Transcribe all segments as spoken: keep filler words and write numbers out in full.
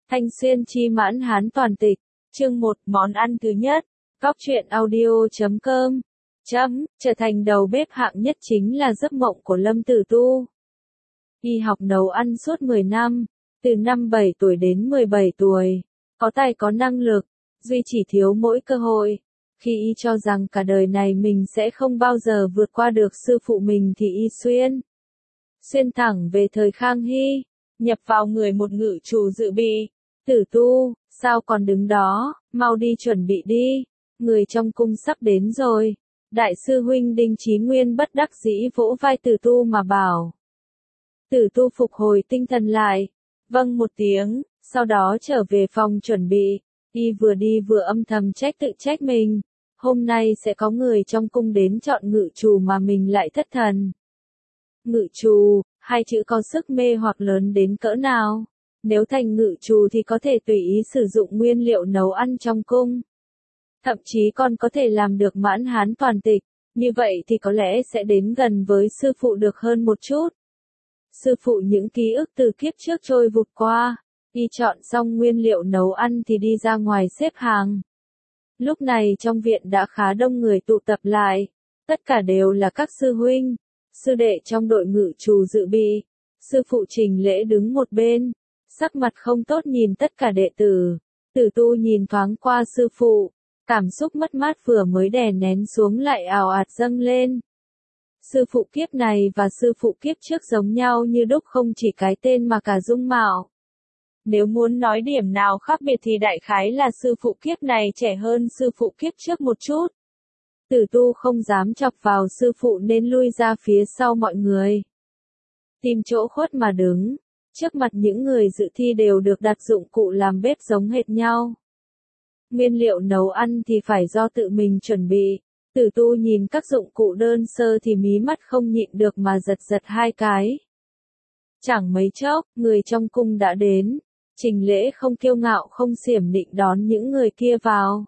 Thanh Xuyên chi mãn hán toàn tịch, chương một, món ăn thứ nhất, góc truyện audio chấm com, chấm, trở thành đầu bếp hạng nhất chính là giấc mộng của Lâm Tử Tu. Y học nấu ăn suốt mười năm, từ năm bảy tuổi đến mười bảy tuổi, có tài có năng lực, duy chỉ thiếu mỗi cơ hội. Khi y cho rằng cả đời này mình sẽ không bao giờ vượt qua được sư phụ mình thì y xuyên. Xuyên thẳng về thời Khang Hy, nhập vào người một ngự chủ dự bị. Tử Tu, sao còn đứng đó, mau đi chuẩn bị đi, người trong cung sắp đến rồi. Đại sư huynh Đinh Chí Nguyên bất đắc dĩ vỗ vai Tử Tu mà bảo. Tử Tu phục hồi tinh thần lại, vâng một tiếng, sau đó trở về phòng chuẩn bị. Y vừa đi vừa âm thầm trách tự trách mình, hôm nay sẽ có người trong cung đến chọn ngự trù mà mình lại thất thần. Ngự trù, hai chữ có sức mê hoặc lớn đến cỡ nào? Nếu thành ngự trù thì có thể tùy ý sử dụng nguyên liệu nấu ăn trong cung. Thậm chí còn có thể làm được mãn hán toàn tịch, như vậy thì có lẽ sẽ đến gần với sư phụ được hơn một chút. Sư phụ những ký ức từ kiếp trước trôi vụt qua, y chọn xong nguyên liệu nấu ăn thì đi ra ngoài xếp hàng. Lúc này trong viện đã khá đông người tụ tập lại, tất cả đều là các sư huynh, sư đệ trong đội ngự trù dự bị. Sư phụ Trình Lễ đứng một bên, sắc mặt không tốt nhìn tất cả đệ tử. Tử Tu nhìn thoáng qua sư phụ, cảm xúc mất mát vừa mới đè nén xuống lại ào ạt dâng lên. Sư phụ kiếp này và sư phụ kiếp trước giống nhau như đúc, không chỉ cái tên mà cả dung mạo. Nếu muốn nói điểm nào khác biệt thì đại khái là sư phụ kiếp này trẻ hơn sư phụ kiếp trước một chút. Tử Tu không dám chọc vào sư phụ nên lui ra phía sau mọi người. Tìm chỗ khuất mà đứng, trước mặt những người dự thi đều được đặt dụng cụ làm bếp giống hệt nhau. Nguyên liệu nấu ăn thì phải do tự mình chuẩn bị. Tử Tu nhìn các dụng cụ đơn sơ thì mí mắt không nhịn được mà giật giật hai cái. Chẳng mấy chốc, người trong cung đã đến. Trình Lễ không kiêu ngạo không xiểm nịnh đón những người kia vào.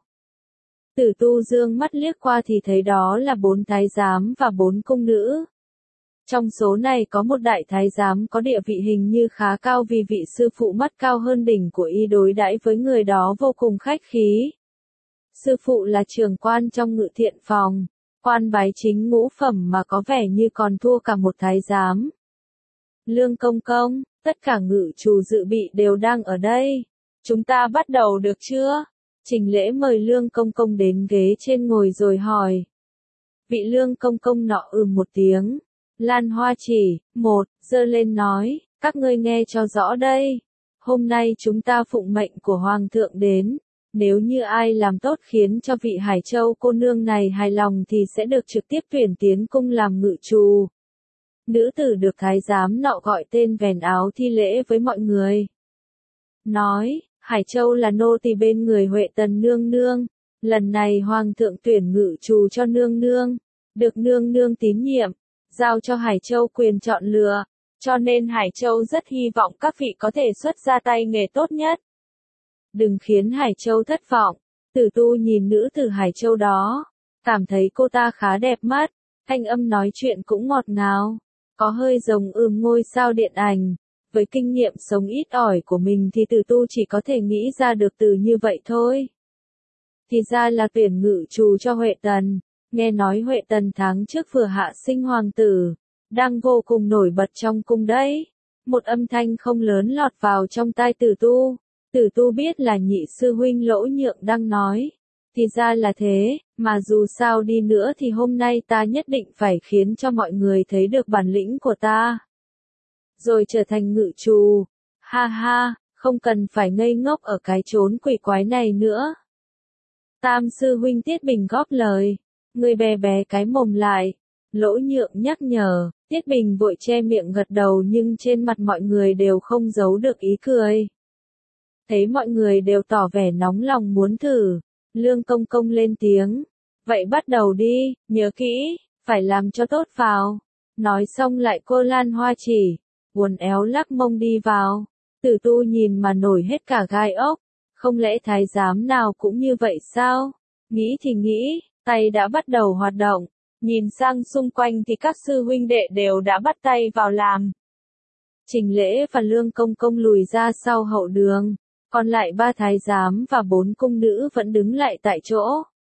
Tử Tu dương mắt liếc qua thì thấy đó là bốn thái giám và bốn cung nữ. Trong số này có một đại thái giám có địa vị hình như khá cao vì vị sư phụ mắt cao hơn đỉnh của y đối đãi với người đó vô cùng khách khí. Sư phụ là trưởng quan trong ngự thiện phòng, quan bái chính ngũ phẩm mà có vẻ như còn thua cả một thái giám. Lương công công, tất cả ngự trù dự bị đều đang ở đây. Chúng ta bắt đầu được chưa? Trình Lễ mời Lương công công đến ghế trên ngồi rồi hỏi. Vị Lương công công nọ ừm một tiếng. Lan Hoa Chỉ, một, giơ lên nói, các ngươi nghe cho rõ đây. Hôm nay chúng ta phụng mệnh của Hoàng thượng đến. Nếu như ai làm tốt khiến cho vị Hải Châu cô nương này hài lòng thì sẽ được trực tiếp tuyển tiến cung làm ngự trù. Nữ tử được thái giám nọ gọi tên vèn áo thi lễ với mọi người. Nói, Hải Châu là nô tỳ bên người Huệ Tần nương nương. Lần này Hoàng thượng tuyển ngự trù cho nương nương. Được nương nương tín nhiệm, giao cho Hải Châu quyền chọn lựa. Cho nên Hải Châu rất hy vọng các vị có thể xuất ra tay nghề tốt nhất. Đừng khiến Hải Châu thất vọng. Tử Tu nhìn nữ tử Hải Châu đó, cảm thấy cô ta khá đẹp mắt, thanh âm nói chuyện cũng ngọt ngào, có hơi giống ừm ngôi sao điện ảnh. Với kinh nghiệm sống ít ỏi của mình thì Tử Tu chỉ có thể nghĩ ra được từ như vậy thôi. Thì ra là tuyển ngự trù cho Huệ Tần. Nghe nói Huệ Tần tháng trước vừa hạ sinh hoàng tử, đang vô cùng nổi bật trong cung đấy. Một âm thanh không lớn lọt vào trong tai Tử Tu. Tử Tu biết là nhị sư huynh Lỗ Nhượng đang nói. Thì ra là thế, mà dù sao đi nữa thì hôm nay ta nhất định phải khiến cho mọi người thấy được bản lĩnh của ta. Rồi trở thành ngự trù. Ha ha, không cần phải ngây ngốc ở cái chốn quỷ quái này nữa. Tam sư huynh Tiết Bình góp lời. Người bè bé cái mồm lại. Lỗ Nhượng nhắc nhở. Tiết Bình vội che miệng gật đầu nhưng trên mặt mọi người đều không giấu được ý cười. Thấy mọi người đều tỏ vẻ nóng lòng muốn thử, Lương công công lên tiếng. Vậy bắt đầu đi, nhớ kỹ, phải làm cho tốt vào. Nói xong lại cô Lan Hoa Chỉ, uốn éo lắc mông đi vào. Tử Tu nhìn mà nổi hết cả gai ốc. Không lẽ thái giám nào cũng như vậy sao? Nghĩ thì nghĩ, tay đã bắt đầu hoạt động. Nhìn sang xung quanh thì các sư huynh đệ đều đã bắt tay vào làm. Trình Lễ và Lương công công lùi ra sau hậu đường. Còn lại ba thái giám và bốn cung nữ vẫn đứng lại tại chỗ.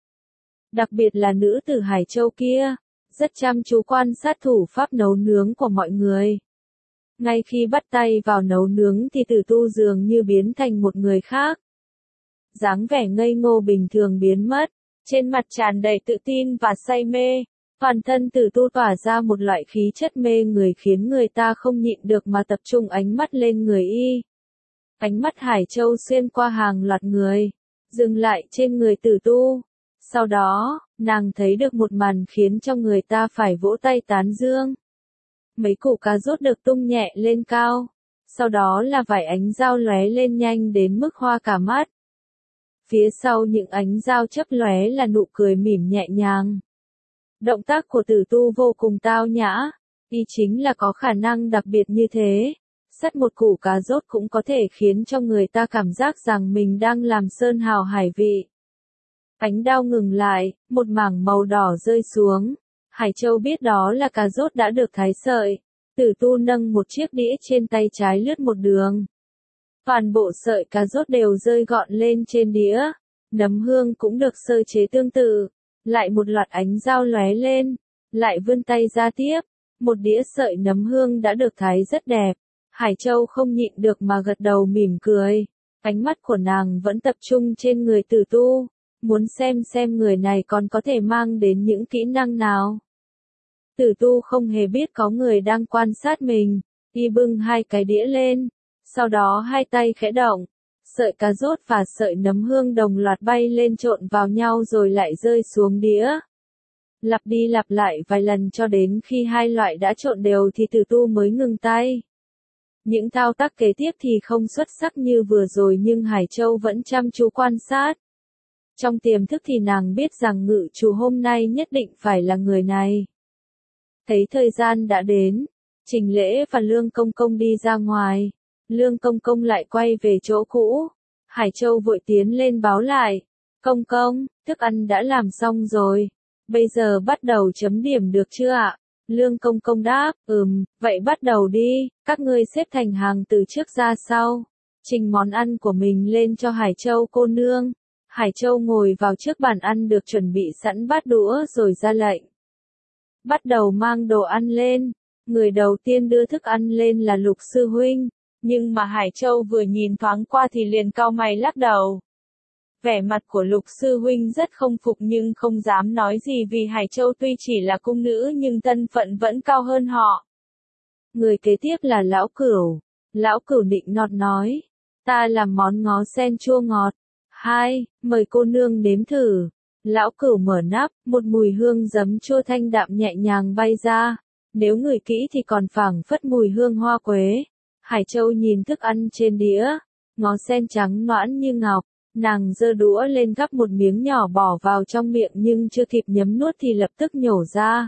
Đặc biệt là nữ tử Hải Châu kia, rất chăm chú quan sát thủ pháp nấu nướng của mọi người. Ngay khi bắt tay vào nấu nướng thì Tử Tu dường như biến thành một người khác. Dáng vẻ ngây ngô bình thường biến mất, trên mặt tràn đầy tự tin và say mê. Toàn thân Tử Tu tỏa ra một loại khí chất mê người khiến người ta không nhịn được mà tập trung ánh mắt lên người y. Ánh mắt Hải Châu xuyên qua hàng loạt người, dừng lại trên người Tử Tu. Sau đó, nàng thấy được một màn khiến cho người ta phải vỗ tay tán dương. Mấy củ cà rốt được tung nhẹ lên cao, sau đó là vài ánh dao lóe lên nhanh đến mức hoa cả mắt. Phía sau những ánh dao chớp lóe là nụ cười mỉm nhẹ nhàng. Động tác của Tử Tu vô cùng tao nhã, y chính là có khả năng đặc biệt như thế. Sắt một củ cà rốt cũng có thể khiến cho người ta cảm giác rằng mình đang làm sơn hào hải vị. Ánh đao ngừng lại, một mảng màu đỏ rơi xuống. Hải Châu biết đó là cà rốt đã được thái sợi. Tử Tu nâng một chiếc đĩa trên tay trái lướt một đường. Toàn bộ sợi cà rốt đều rơi gọn lên trên đĩa. Nấm hương cũng được sơ chế tương tự. Lại một loạt ánh dao lóe lên. Lại vươn tay ra tiếp. Một đĩa sợi nấm hương đã được thái rất đẹp. Hải Châu không nhịn được mà gật đầu mỉm cười. Ánh mắt của nàng vẫn tập trung trên người Tử Tu. Muốn xem xem người này còn có thể mang đến những kỹ năng nào. Tử Tu không hề biết có người đang quan sát mình. Y bưng hai cái đĩa lên. Sau đó hai tay khẽ động. Sợi cà rốt và sợi nấm hương đồng loạt bay lên trộn vào nhau rồi lại rơi xuống đĩa. Lặp đi lặp lại vài lần cho đến khi hai loại đã trộn đều thì Tử Tu mới ngừng tay. Những thao tác kế tiếp thì không xuất sắc như vừa rồi nhưng Hải Châu vẫn chăm chú quan sát. Trong tiềm thức thì nàng biết rằng ngự chủ hôm nay nhất định phải là người này. Thấy thời gian đã đến, Trình Lễ và Lương Công Công đi ra ngoài. Lương Công Công lại quay về chỗ cũ. Hải Châu vội tiến lên báo lại. Công công, thức ăn đã làm xong rồi. Bây giờ bắt đầu chấm điểm được chưa ạ? Lương Công Công đáp, ừm, vậy bắt đầu đi, các ngươi xếp thành hàng từ trước ra sau. Trình món ăn của mình lên cho Hải Châu cô nương. Hải Châu ngồi vào trước bàn ăn được chuẩn bị sẵn bát đũa rồi ra lệnh. Bắt đầu mang đồ ăn lên. Người đầu tiên đưa thức ăn lên là Lục sư huynh. Nhưng mà Hải Châu vừa nhìn thoáng qua thì liền cau mày lắc đầu. Vẻ mặt của Lục sư huynh rất không phục nhưng không dám nói gì vì Hải Châu tuy chỉ là cung nữ nhưng thân phận vẫn cao hơn họ. Người kế tiếp là Lão Cửu. Lão Cửu nịnh nọt nói. Ta làm món ngó sen chua ngọt. Hai, mời cô nương nếm thử. Lão Cửu mở nắp, một mùi hương giấm chua thanh đạm nhẹ nhàng bay ra. Nếu ngửi kỹ thì còn phảng phất mùi hương hoa quế. Hải Châu nhìn thức ăn trên đĩa. Ngó sen trắng nõn như ngọc. Nàng giơ đũa lên gắp một miếng nhỏ bỏ vào trong miệng nhưng chưa kịp nhấm nuốt thì lập tức nhổ ra.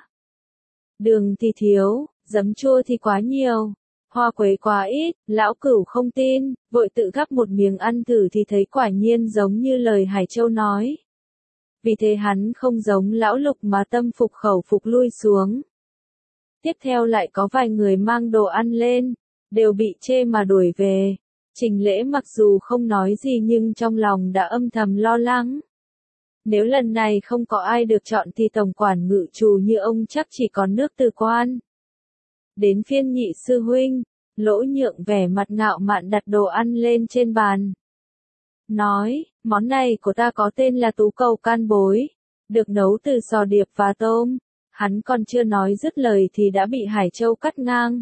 Đường thì thiếu, giấm chua thì quá nhiều. Hoa quế quá ít, Lão Cửu không tin, vội tự gắp một miếng ăn thử thì thấy quả nhiên giống như lời Hải Châu nói. Vì thế hắn không giống Lão Lục mà tâm phục khẩu phục lui xuống. Tiếp theo lại có vài người mang đồ ăn lên, đều bị chê mà đuổi về. Trình Lễ mặc dù không nói gì nhưng trong lòng đã âm thầm lo lắng. Nếu lần này không có ai được chọn thì tổng quản ngự trù như ông chắc chỉ còn nước từ quan. Đến phiên Nhị sư huynh, Lỗ Nhượng vẻ mặt ngạo mạn đặt đồ ăn lên trên bàn. Nói, món này của ta có tên là tú cầu can bối, được nấu từ sò điệp và tôm. Hắn còn chưa nói dứt lời thì đã bị Hải Châu cắt ngang.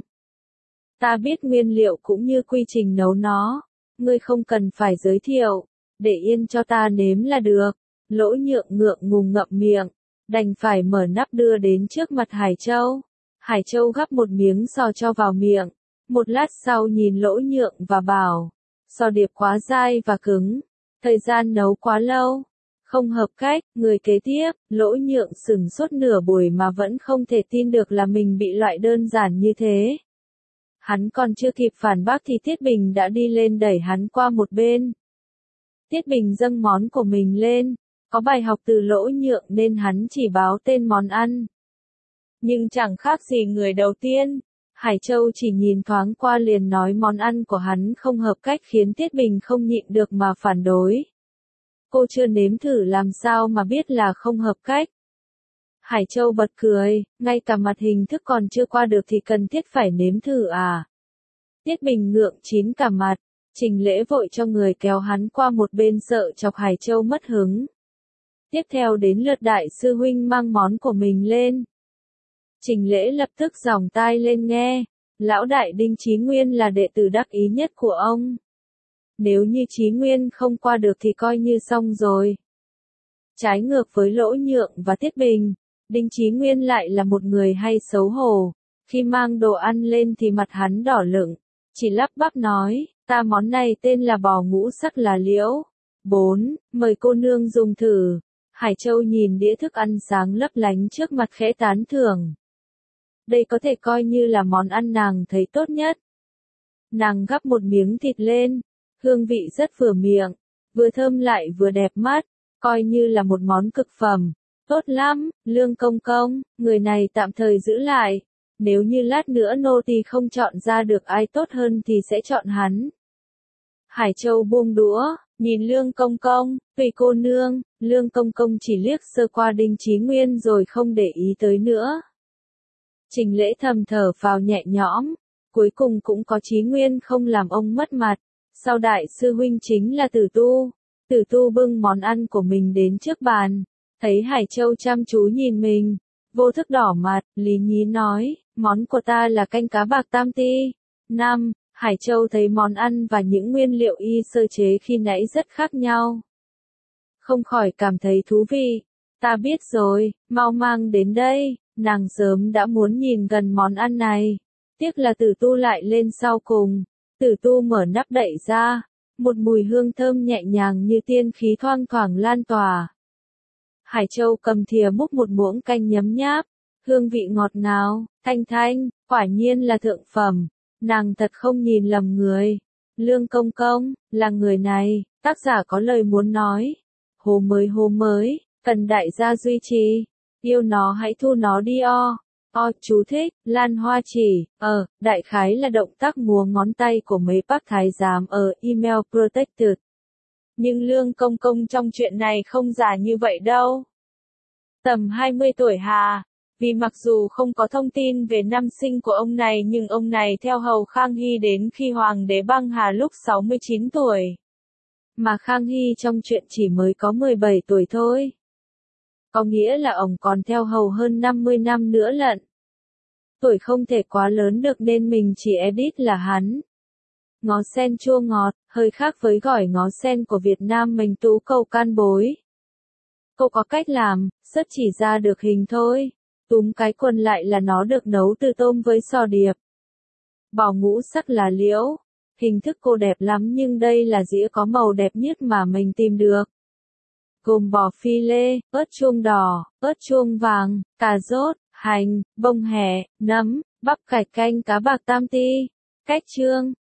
Ta biết nguyên liệu cũng như quy trình nấu nó, ngươi không cần phải giới thiệu, để yên cho ta nếm là được. Lỗ Nhượng ngượng ngùng ngậm miệng, đành phải mở nắp đưa đến trước mặt Hải Châu. Hải Châu gắp một miếng sò cho vào miệng, một lát sau nhìn Lỗ Nhượng và bảo, sò điệp quá dai và cứng, thời gian nấu quá lâu, không hợp cách. Người kế tiếp, Lỗ Nhượng sửng sốt nửa buổi mà vẫn không thể tin được là mình bị loại đơn giản như thế. Hắn còn chưa kịp phản bác thì Tiết Bình đã đi lên đẩy hắn qua một bên. Tiết Bình dâng món của mình lên, có bài học từ Lỗ Nhượng nên hắn chỉ báo tên món ăn. Nhưng chẳng khác gì người đầu tiên, Hải Châu chỉ nhìn thoáng qua liền nói món ăn của hắn không hợp cách khiến Tiết Bình không nhịn được mà phản đối. Cô chưa nếm thử làm sao mà biết là không hợp cách. Hải Châu bật cười, ngay cả mặt hình thức còn chưa qua được thì cần thiết phải nếm thử à. Tiết Bình ngượng chín cả mặt, Trình Lễ vội cho người kéo hắn qua một bên sợ chọc Hải Châu mất hứng. Tiếp theo đến lượt đại sư huynh mang món của mình lên. Trình Lễ lập tức giòng tai lên nghe, lão đại Đinh Chí Nguyên là đệ tử đắc ý nhất của ông. Nếu như Chí Nguyên không qua được thì coi như xong rồi. Trái ngược với Lỗ Nhượng và Tiết Bình, Đinh Chí Nguyên lại là một người hay xấu hổ. Khi mang đồ ăn lên thì mặt hắn đỏ lựng, chỉ lắp bắp nói, ta món này tên là bò ngũ sắc lá liễu. bốn. Mời cô nương dùng thử. Hải Châu nhìn đĩa thức ăn sáng lấp lánh trước mặt khẽ tán thưởng. Đây có thể coi như là món ăn nàng thấy tốt nhất. Nàng gắp một miếng thịt lên, hương vị rất vừa miệng, vừa thơm lại vừa đẹp mắt, coi như là một món cực phẩm. Tốt lắm, Lương Công Công, người này tạm thời giữ lại. Nếu như lát nữa nô tỳ không chọn ra được ai tốt hơn thì sẽ chọn hắn. Hải Châu buông đũa, nhìn Lương Công Công, tùy cô nương. Lương Công Công chỉ liếc sơ qua Đinh Chí Nguyên rồi không để ý tới nữa. Trình Lễ thầm thở phào nhẹ nhõm, cuối cùng cũng có Chí Nguyên không làm ông mất mặt. Sau đại sư huynh chính là Tử Tu. Tử Tu bưng món ăn của mình đến trước bàn, thấy Hải Châu chăm chú nhìn mình, vô thức đỏ mặt, lý nhí nói, món của ta là canh cá bạc tam ti. năm. Hải Châu thấy món ăn và những nguyên liệu y sơ chế khi nãy rất khác nhau. Không khỏi cảm thấy thú vị. Ta biết rồi, mau mang đến đây, nàng sớm đã muốn nhìn gần món ăn này. Tiếc là Tử Tu lại lên sau cùng. Tử Tu mở nắp đậy ra, một mùi hương thơm nhẹ nhàng như tiên khí thoang thoảng lan tỏa. Hải Châu cầm thìa múc một muỗng canh nhấm nháp, hương vị ngọt ngào, thanh thanh, quả nhiên là thượng phẩm. Nàng thật không nhìn lầm người. Lương Công Công, là người này, tác giả có lời muốn nói. Hồ mới hồ mới, cần đại gia duy trì. Yêu nó hãy thu nó đi o. O, chú thích, Lan Hoa chỉ, ờ, đại khái là động tác múa ngón tay của mấy bác thái giám ở Email Protected. Nhưng Lương Công Công trong chuyện này không già như vậy đâu. Tầm hai mươi tuổi hà. Vì mặc dù không có thông tin về năm sinh của ông này nhưng ông này theo hầu Khang Hy đến khi Hoàng đế băng hà lúc sáu mươi chín tuổi. Mà Khang Hy trong chuyện chỉ mới có mười bảy tuổi thôi. Có nghĩa là ông còn theo hầu hơn năm mươi năm nữa lận. Tuổi không thể quá lớn được nên mình chỉ edit là hắn. Ngó sen chua ngọt, hơi khác với gỏi ngó sen của Việt Nam mình tú cầu can bối. Cô có cách làm, rất chỉ ra được hình thôi. Túm cái quần lại là nó được nấu từ tôm với sò điệp. Bò ngũ sắc lá liễu. Hình thức cô đẹp lắm nhưng đây là dĩa có màu đẹp nhất mà mình tìm được. Gồm bò phi lê, ớt chuông đỏ, ớt chuông vàng, cà rốt, hành, bông hẹ, nấm, bắp cải canh cá bạc tam ti. Cách trương,